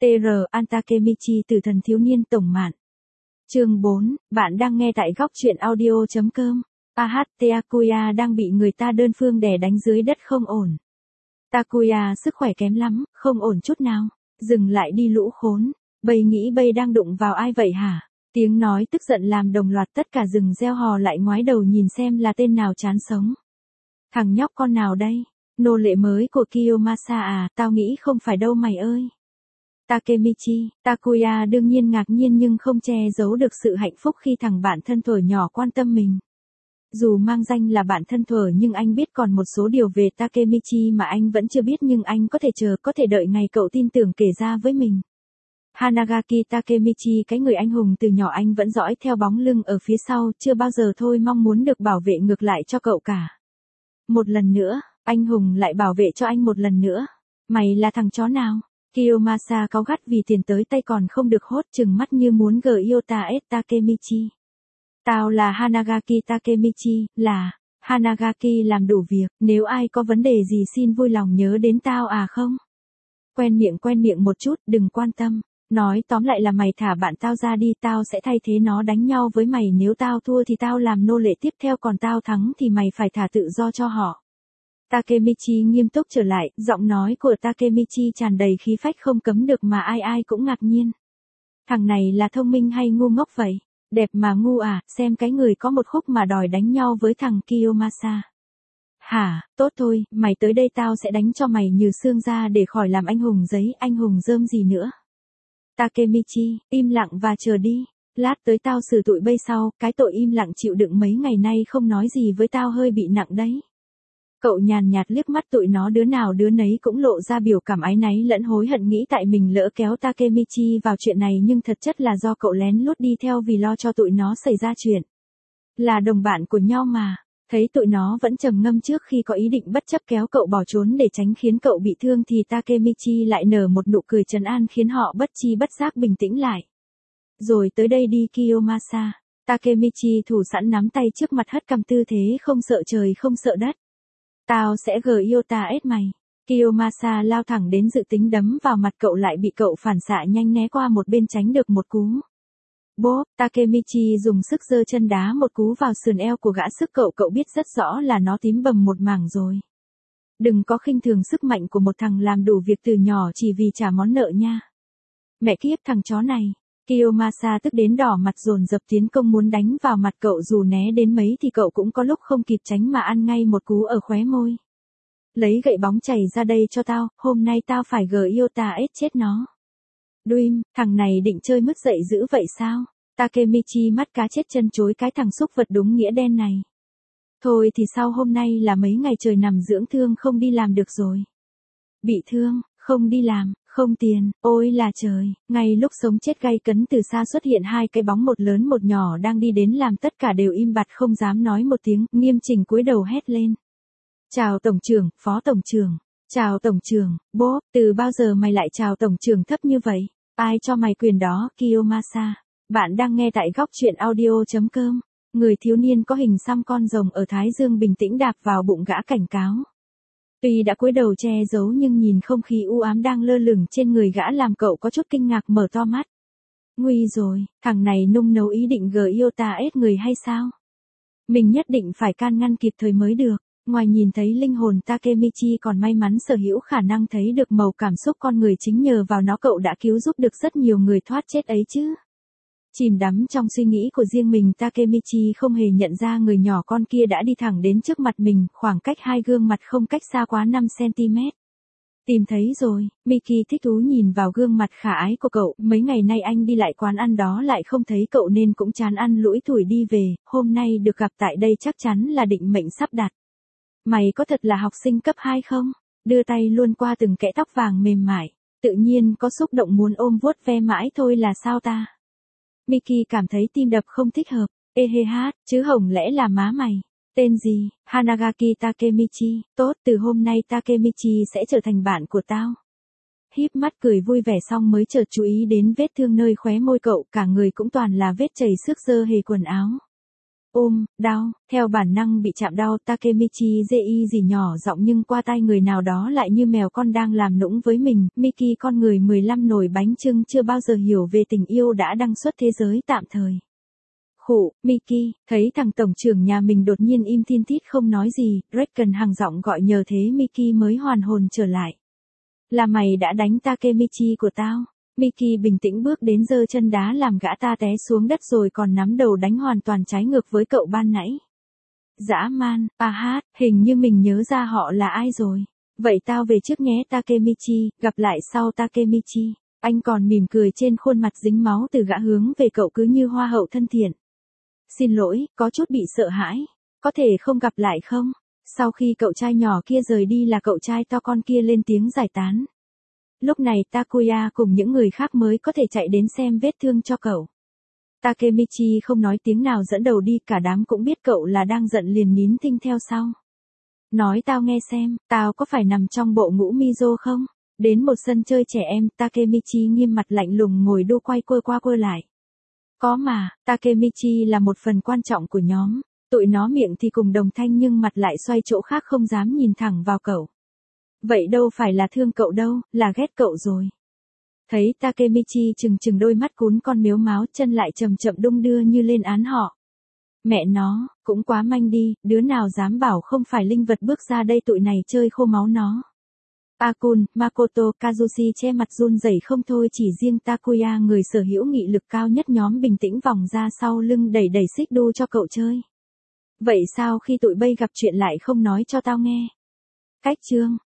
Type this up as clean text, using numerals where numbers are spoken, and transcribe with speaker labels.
Speaker 1: TR An Takemichi Tử thần thiếu niên tổng mạn. Chương 4, bạn đang nghe tại góc truyện audio.com. Takuya đang bị người ta đơn phương đè đánh dưới đất không ổn. Takuya sức khỏe kém lắm, không ổn chút nào. Dừng lại đi lũ khốn. Bầy nghĩ bầy đang đụng vào ai vậy hả? Tiếng nói tức giận làm đồng loạt tất cả rừng reo hò lại ngoái đầu nhìn xem là tên nào chán sống. Thằng nhóc con nào đây? Nô lệ mới của Kiyomasa à? Tao nghĩ không phải đâu mày ơi. Takemichi, Takuya đương nhiên ngạc nhiên nhưng không che giấu được sự hạnh phúc khi thằng bạn thân thuở nhỏ quan tâm mình. Dù mang danh là bạn thân thuở nhưng anh biết còn một số điều về Takemichi mà anh vẫn chưa biết, nhưng anh có thể chờ, có thể đợi ngày cậu tin tưởng kể ra với mình. Hanagaki Takemichi, cái người anh hùng từ nhỏ anh vẫn dõi theo bóng lưng ở phía sau, chưa bao giờ thôi mong muốn được bảo vệ ngược lại cho cậu cả. Một lần nữa, anh hùng lại bảo vệ cho anh một lần nữa. Mày là thằng chó nào? Kiyomasa cáu gắt vì tiền tới tay còn không được hốt, trừng mắt như muốn Gyota S Takemichi. Tao là Hanagaki Takemichi, là Hanagaki làm đủ việc, nếu ai có vấn đề gì xin vui lòng nhớ đến tao à không? Quen miệng một chút, đừng quan tâm. Nói tóm lại là mày thả bạn tao ra đi, tao sẽ thay thế nó đánh nhau với mày, nếu tao thua thì tao làm nô lệ tiếp theo, còn tao thắng thì mày phải thả tự do cho họ. Takemichi nghiêm túc trở lại, giọng nói của Takemichi tràn đầy khí phách không cấm được mà ai cũng ngạc nhiên. Thằng này là thông minh hay ngu ngốc vậy? Đẹp mà ngu à, xem cái người có một khúc mà đòi đánh nhau với thằng Kiyomasa. Hả, tốt thôi, mày tới đây tao sẽ đánh cho mày như xương ra để khỏi làm anh hùng giấy, anh hùng rơm gì nữa. Takemichi, im lặng và chờ đi. Lát tới tao xử tụi bây sau, cái tội im lặng chịu đựng mấy ngày nay không nói gì với tao hơi bị nặng đấy. Cậu nhàn nhạt liếc mắt tụi nó, đứa nào đứa nấy cũng lộ ra biểu cảm áy náy lẫn hối hận, nghĩ tại mình lỡ kéo Takemichi vào chuyện này nhưng thật chất là do cậu lén lút đi theo vì lo cho tụi nó xảy ra chuyện. Là đồng bạn của nhau mà. Thấy tụi nó vẫn trầm ngâm trước khi có ý định bất chấp kéo cậu bỏ trốn để tránh khiến cậu bị thương thì Takemichi lại nở một nụ cười trấn an khiến họ bất chi bất giác bình tĩnh lại. Rồi tới đây đi Kiyomasa. Takemichi thủ sẵn nắm tay trước mặt hất cằm tư thế không sợ trời không sợ đất. Tao sẽ Gyota S mày. Kiyomasa lao thẳng đến dự tính đấm vào mặt cậu lại bị cậu phản xạ nhanh né qua một bên tránh được một cú. Bốp, Takemichi dùng sức giơ chân đá một cú vào sườn eo của gã sức cậu biết rất rõ là nó tím bầm một mảng rồi. Đừng có khinh thường sức mạnh của một thằng làm đủ việc từ nhỏ chỉ vì trả món nợ nha. Mẹ kiếp thằng chó này. Kiyomasa tức đến đỏ mặt dồn dập tiến công muốn đánh vào mặt cậu, dù né đến mấy thì cậu cũng có lúc không kịp tránh mà ăn ngay một cú ở khóe môi. Lấy gậy bóng chảy ra đây cho tao, hôm nay tao phải Gyota S chết nó. Dream, thằng này định chơi mất dậy dữ vậy sao? Takemichi mắt cá chết chân chối cái thằng xúc vật đúng nghĩa đen này. Thôi thì sau hôm nay là mấy ngày trời nằm dưỡng thương không đi làm được rồi. Bị thương, không đi làm, không tiền, ôi là trời. Ngay lúc sống chết gay cấn từ xa xuất hiện hai cái bóng, một lớn một nhỏ đang đi đến làm tất cả đều im bặt không dám nói một tiếng, nghiêm chỉnh cúi đầu hét lên. Chào tổng trưởng, phó tổng trưởng. Chào tổng trưởng, bố, từ bao giờ mày lại chào tổng trưởng thấp như vậy? Ai cho mày quyền đó, Kiyomasa? Bạn đang nghe tại góc truyện audio.com. Người thiếu niên có hình xăm con rồng ở Thái Dương bình tĩnh đạp vào bụng gã cảnh cáo. Tuy đã cúi đầu che giấu nhưng nhìn không khí u ám đang lơ lửng trên người gã làm cậu có chút kinh ngạc mở to mắt. Nguy rồi, thằng này nung nấu ý định Gyota S người hay sao? Mình nhất định phải can ngăn kịp thời mới được. Ngoài nhìn thấy linh hồn Takemichi còn may mắn sở hữu khả năng thấy được màu cảm xúc con người, chính nhờ vào nó cậu đã cứu giúp được rất nhiều người thoát chết ấy chứ. Chìm đắm trong suy nghĩ của riêng mình, Takemichi không hề nhận ra người nhỏ con kia đã đi thẳng đến trước mặt mình, khoảng cách hai gương mặt không cách xa quá 5 cm. Tìm thấy rồi, Miki thích thú nhìn vào gương mặt khả ái của cậu, mấy ngày nay anh đi lại quán ăn đó lại không thấy cậu nên cũng chán ăn lủi thủi đi về, hôm nay được gặp tại đây chắc chắn là định mệnh sắp đặt. Mày có thật là học sinh cấp 2 không? Đưa tay luôn qua từng kẽ tóc vàng mềm mại, tự nhiên có xúc động muốn ôm vuốt ve mãi thôi là sao ta? Miki cảm thấy tim đập không thích hợp. Ê hê hát, chứ hổng lẽ là má mày? Tên gì? Hanagaki Takemichi. Tốt, từ hôm nay Takemichi sẽ trở thành bạn của tao. Híp mắt cười vui vẻ xong mới chợt chú ý đến vết thương nơi khóe môi cậu, cả người cũng toàn là vết chảy xước, dơ hề quần áo. Đau, theo bản năng bị chạm đau, Takemichi Zei gì nhỏ giọng nhưng qua tai người nào đó lại như mèo con đang làm nũng với mình, Miki con người 15 nồi bánh chưng chưa bao giờ hiểu về tình yêu đã đăng xuất thế giới tạm thời. Khụ, Miki, thấy thằng tổng trưởng nhà mình đột nhiên im thiên thít không nói gì, Draken hằng giọng gọi nhờ thế Miki mới hoàn hồn trở lại. Là mày đã đánh Takemichi của tao. Miki bình tĩnh bước đến giơ chân đá làm gã ta té xuống đất rồi còn nắm đầu đánh hoàn toàn trái ngược với cậu ban nãy. Dã man, hình như mình nhớ ra họ là ai rồi. Vậy tao về trước nhé Takemichi, gặp lại sau Takemichi. Anh còn mỉm cười trên khuôn mặt dính máu từ gã hướng về cậu cứ như hoa hậu thân thiện. Xin lỗi, có chút bị sợ hãi. Có thể không gặp lại không? Sau khi cậu trai nhỏ kia rời đi là cậu trai to con kia lên tiếng giải tán. Lúc này Takuya cùng những người khác mới có thể chạy đến xem vết thương cho cậu. Takemichi không nói tiếng nào dẫn đầu đi, cả đám cũng biết cậu là đang giận liền nín thinh theo sau. Nói tao nghe xem, tao có phải nằm trong bộ ngũ Mizo không? Đến một sân chơi trẻ em, Takemichi nghiêm mặt lạnh lùng ngồi đu quay quơ qua quơ lại. Có mà, Takemichi là một phần quan trọng của nhóm. Tụi nó miệng thì cùng đồng thanh nhưng mặt lại xoay chỗ khác không dám nhìn thẳng vào cậu. Vậy đâu phải là thương cậu đâu, là ghét cậu rồi. Thấy Takemichi chừng đôi mắt cún con miếu máu, chân lại chậm chậm đung đưa như lên án họ. Mẹ nó, cũng quá manh đi, đứa nào dám bảo không phải linh vật bước ra đây tụi này chơi khô máu nó. Akun, Makoto, Kazushi che mặt run rẩy không thôi, chỉ riêng Takuya người sở hữu nghị lực cao nhất nhóm bình tĩnh vòng ra sau lưng đẩy xích đu cho cậu chơi. Vậy sao khi tụi bay gặp chuyện lại không nói cho tao nghe? Cách chương